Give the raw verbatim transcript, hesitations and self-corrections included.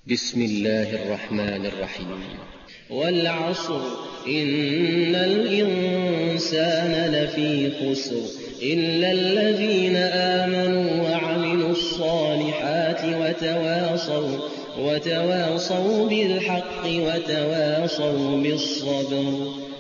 بسم الله الرحمن الرحيم. والعصر إن الإنسان لفي خسر إلا الذين آمنوا وعملوا الصالحات وتواصوا, وتواصوا بالحق وتواصوا بالصبر